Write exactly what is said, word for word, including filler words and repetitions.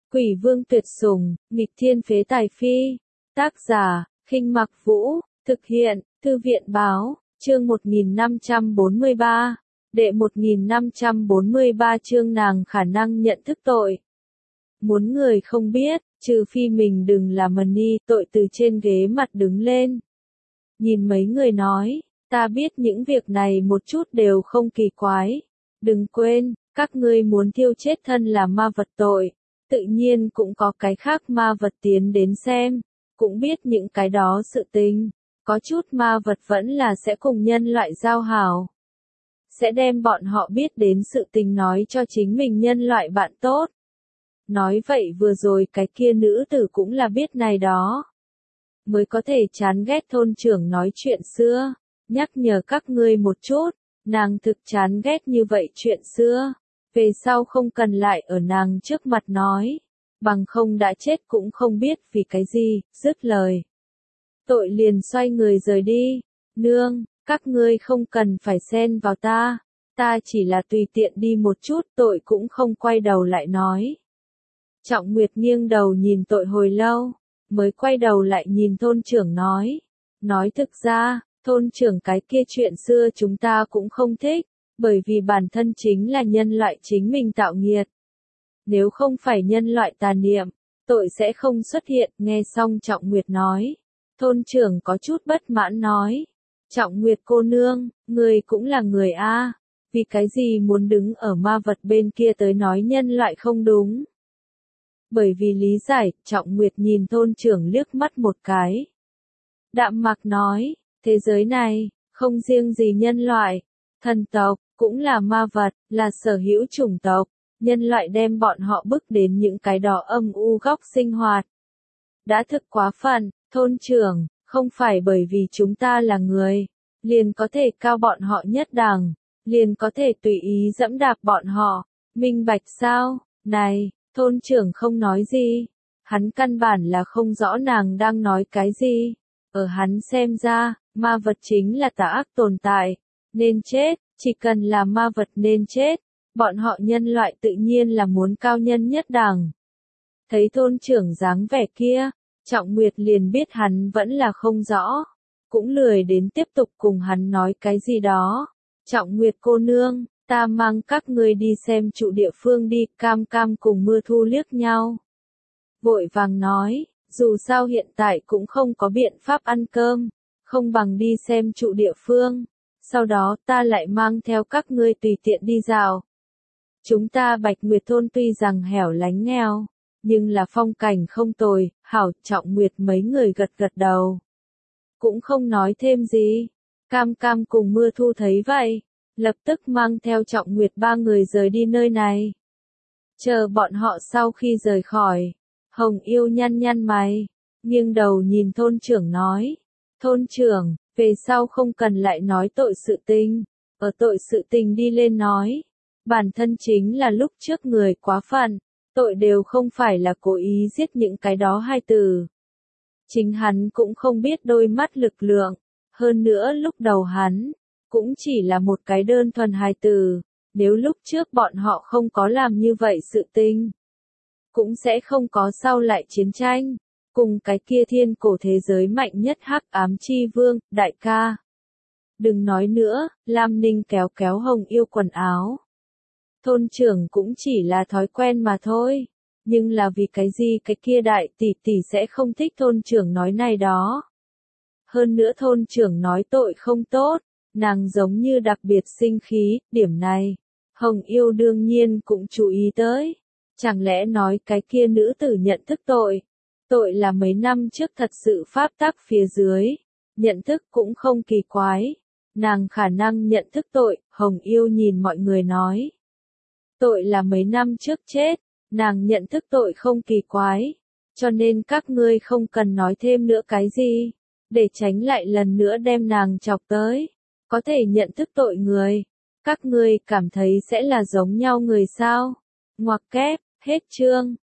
Quỷ vương tuyệt sủng, nghịch thiên phế tài phi. Tác giả, Khinh Mặc Vũ, thực hiện, Thư viện báo, chương một nghìn năm trăm bốn mươi ba. Đệ một nghìn năm trăm bốn mươi ba chương nàng khả năng nhận thức tội. Muốn người không biết, trừ phi mình đừng là mần ni, tội từ trên ghế mặt đứng lên. Nhìn mấy người nói, ta biết những việc này một chút đều không kỳ quái. Đừng quên, các ngươi muốn thiêu chết thân là ma vật tội. Tự nhiên cũng có cái khác ma vật tiến đến xem, cũng biết những cái đó sự tình. Có chút ma vật vẫn là sẽ cùng nhân loại giao hảo. Sẽ đem bọn họ biết đến sự tình nói cho chính mình nhân loại bạn tốt. Nói vậy vừa rồi cái kia nữ tử cũng là biết này đó. Mới có thể chán ghét thôn trưởng nói chuyện xưa. Nhắc nhở các ngươi một chút, nàng thực chán ghét như vậy chuyện xưa. Về sau không cần lại ở nàng trước mặt nói. Bằng không đã chết cũng không biết vì cái gì, dứt lời. Tội liền xoay người rời đi. Nương, các ngươi không cần phải xen vào ta. Ta chỉ là tùy tiện đi một chút, tội cũng không quay đầu lại nói. Trọng Nguyệt nghiêng đầu nhìn tội hồi lâu, mới quay đầu lại nhìn thôn trưởng nói. Nói thực ra, thôn trưởng cái kia chuyện xưa chúng ta cũng không thích, bởi vì bản thân chính là nhân loại chính mình tạo nghiệt. Nếu không phải nhân loại tà niệm, tội sẽ không xuất hiện, nghe xong Trọng Nguyệt nói. Thôn trưởng có chút bất mãn nói. Trọng Nguyệt cô nương, người cũng là người a, vì cái gì muốn đứng ở ma vật bên kia tới nói nhân loại không đúng. Bởi vì lý giải, Trọng Nguyệt nhìn thôn trưởng liếc mắt một cái. Đạm Mạc nói, thế giới này, không riêng gì nhân loại, thần tộc, cũng là ma vật, là sở hữu chủng tộc. Nhân loại đem bọn họ bức đến những cái đó âm u góc sinh hoạt. Đã thực quá phận, thôn trưởng, không phải bởi vì chúng ta là người, liền có thể cao bọn họ nhất đẳng, liền có thể tùy ý dẫm đạp bọn họ, minh bạch sao, này, thôn trưởng không nói gì, hắn căn bản là không rõ nàng đang nói cái gì, ở hắn xem ra, ma vật chính là tà ác tồn tại, nên chết, chỉ cần là ma vật nên chết. Bọn họ nhân loại tự nhiên là muốn cao nhân nhất đẳng. Thấy thôn trưởng dáng vẻ kia, Trọng Nguyệt liền biết hắn vẫn là không rõ. Cũng lười đến tiếp tục cùng hắn nói cái gì đó. Trọng Nguyệt cô nương, ta mang các ngươi đi xem trụ địa phương đi, Cam Cam cùng Mưa Thu liếc nhau. Vội vàng nói, dù sao hiện tại cũng không có biện pháp ăn cơm, không bằng đi xem trụ địa phương. Sau đó ta lại mang theo các ngươi tùy tiện đi dạo. Chúng ta Bạch Nguyệt thôn tuy rằng hẻo lánh nghèo, nhưng là phong cảnh không tồi, hảo. Trọng Nguyệt mấy người gật gật đầu. Cũng không nói thêm gì. Cam Cam cùng Mưa Thu thấy vậy, lập tức mang theo Trọng Nguyệt ba người rời đi nơi này. Chờ bọn họ sau khi rời khỏi, Hồng Yêu nhăn nhăn mày, nghiêng đầu nhìn thôn trưởng nói. Thôn trưởng, về sau không cần lại nói tội sự tình, ở tội sự tình đi lên nói. Bản thân chính là lúc trước người quá phận, tội đều không phải là cố ý giết những cái đó hai từ. Chính hắn cũng không biết đôi mắt lực lượng, hơn nữa lúc đầu hắn, cũng chỉ là một cái đơn thuần hai từ, nếu lúc trước bọn họ không có làm như vậy sự tình, cũng sẽ không có sau lại chiến tranh, cùng cái kia thiên cổ thế giới mạnh nhất hắc ám chi vương, đại ca. Đừng nói nữa, Lam Ninh kéo kéo Hồng Yêu quần áo. Thôn trưởng cũng chỉ là thói quen mà thôi, nhưng là vì cái gì cái kia đại tỷ tỷ sẽ không thích thôn trưởng nói này đó. Hơn nữa thôn trưởng nói tội không tốt, nàng giống như đặc biệt sinh khí, điểm này, Hồng Yêu đương nhiên cũng chú ý tới. Chẳng lẽ nói cái kia nữ tử nhận thức tội, tội là mấy năm trước thật sự pháp tắc phía dưới, nhận thức cũng không kỳ quái, nàng khả năng nhận thức tội, Hồng Yêu nhìn mọi người nói. Tội là mấy năm trước chết, nàng nhận thức tội không kỳ quái, cho nên các ngươi không cần nói thêm nữa cái gì, để tránh lại lần nữa đem nàng chọc tới, có thể nhận thức tội người, các ngươi cảm thấy sẽ là giống nhau người sao, ngoặc kép, hết chương.